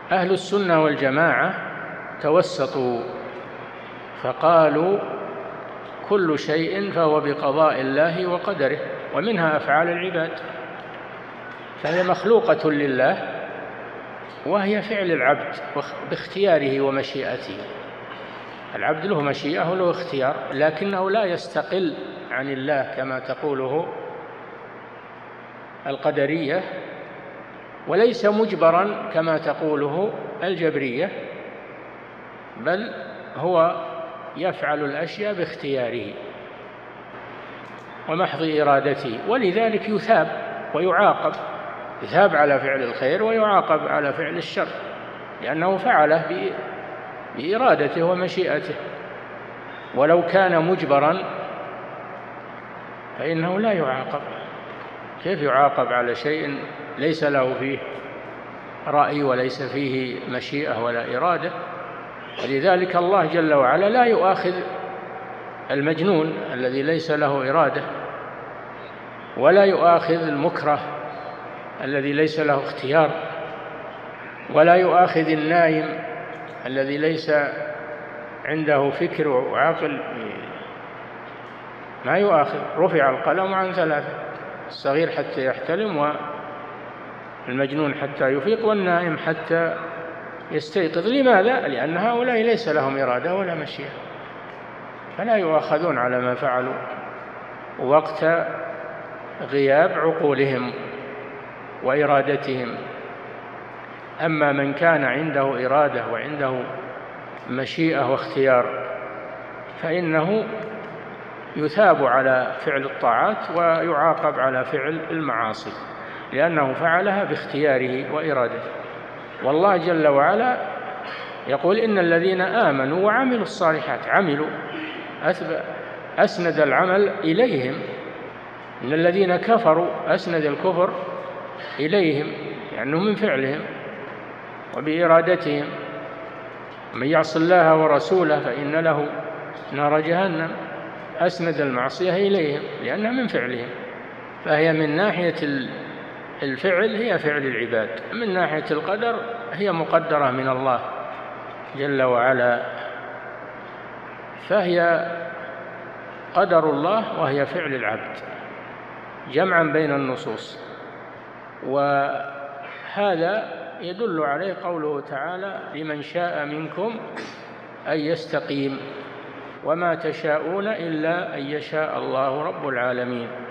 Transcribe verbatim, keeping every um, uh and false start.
أهل السنة والجماعة توسطوا فقالوا كل شيء فهو بقضاء الله وقدره، ومنها أفعال العباد، فهي مخلوقة لله وهي فعل العبد باختياره ومشيئته. العبد له مشيئة وله اختيار، لكنه لا يستقل عن الله كما تقوله القدرية، وليس مجبرا كما تقوله الجبرية، بل هو يفعل الأشياء باختياره ومحض إرادته، ولذلك يثاب ويعاقب، يثاب على فعل الخير ويعاقب على فعل الشر، لأنه فعله بإرادته ومشيئته. ولو كان مجبرا فإنه لا يعاقب. كيف يعاقب على شيء ليس له فيه رأي وليس فيه مشيئة ولا إرادة؟ ولذلك الله جل وعلا لا يؤاخذ المجنون الذي ليس له إرادة، ولا يؤاخذ المكره الذي ليس له اختيار، ولا يؤاخذ النائم الذي ليس عنده فكر وعقل، ما يؤاخذ. رفع القلم عن ثلاثة: الصغير حتى يحتلم، والمجنون حتى يفيق، والنائم حتى يستيقظ. لماذا؟ لأن هؤلاء ليس لهم إرادة ولا مشيئة، فلا يؤاخذون على ما فعلوا وقت غياب عقولهم وإرادتهم. أما من كان عنده إرادة وعنده مشيئة واختيار فإنه يثاب على فعل الطاعات ويعاقب على فعل المعاصي، لأنه فعلها باختياره وإرادته. والله جل وعلا يقول: إن الذين آمنوا وعملوا الصالحات، عملوا أسند العمل إليهم، إن الذين كفروا أسند الكفر إليهم، لأنه من فعلهم وبإرادتهم. من يعص الله ورسوله فإن له نار جهنم، أسند المعصية إليهم لأنها من فعلهم. فهي من ناحية الفعل هي فعل العباد، من ناحية القدر هي مقدرة من الله جل وعلا، فهي قدر الله وهي فعل العبد، جمعا بين النصوص. وهذا يدل عليه قوله تعالى: لمن شاء منكم أن يستقيم، وما تشاءون إلا أن يشاء الله رب العالمين.